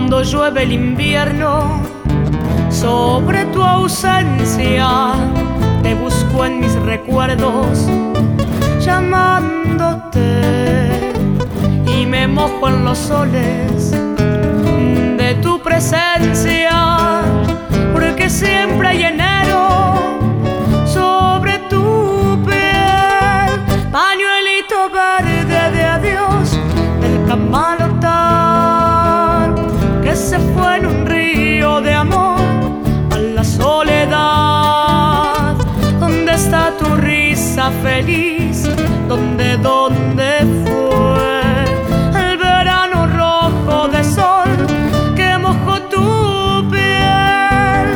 Cuando llueve el invierno sobre tu ausencia, te busco en mis recuerdos llamándote, y me mojo en los soles de tu presencia, porque siempre hay enero sobre tu piel. Pañuelito verde de adiós del camalotar, que se fue en un río de amor a la soledad. ¿Dónde está tu risa feliz? ¿Dónde fue el verano rojo de sol que mojó tu piel?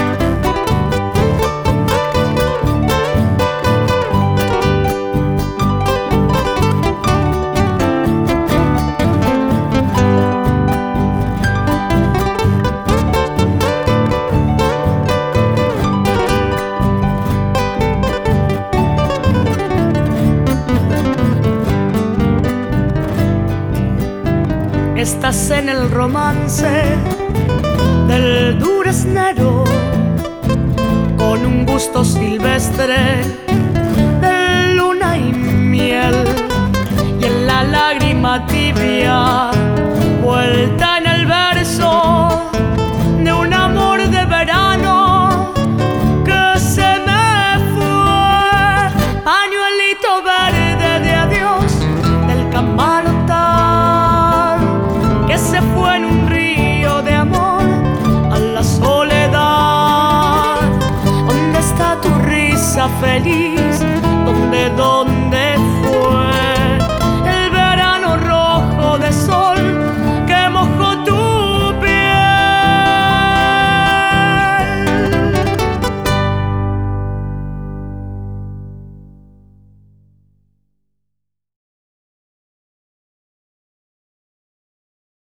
Estás en el romance del duraznero, con un gusto silvestre de luna y miel, y en la lágrima tibia vuelta en el verso de un amor de verano que se me fue. Pañuelito verde de adiós del camalotar, que se fue en un río de amor a la soledad. ¿Dónde está tu risa feliz?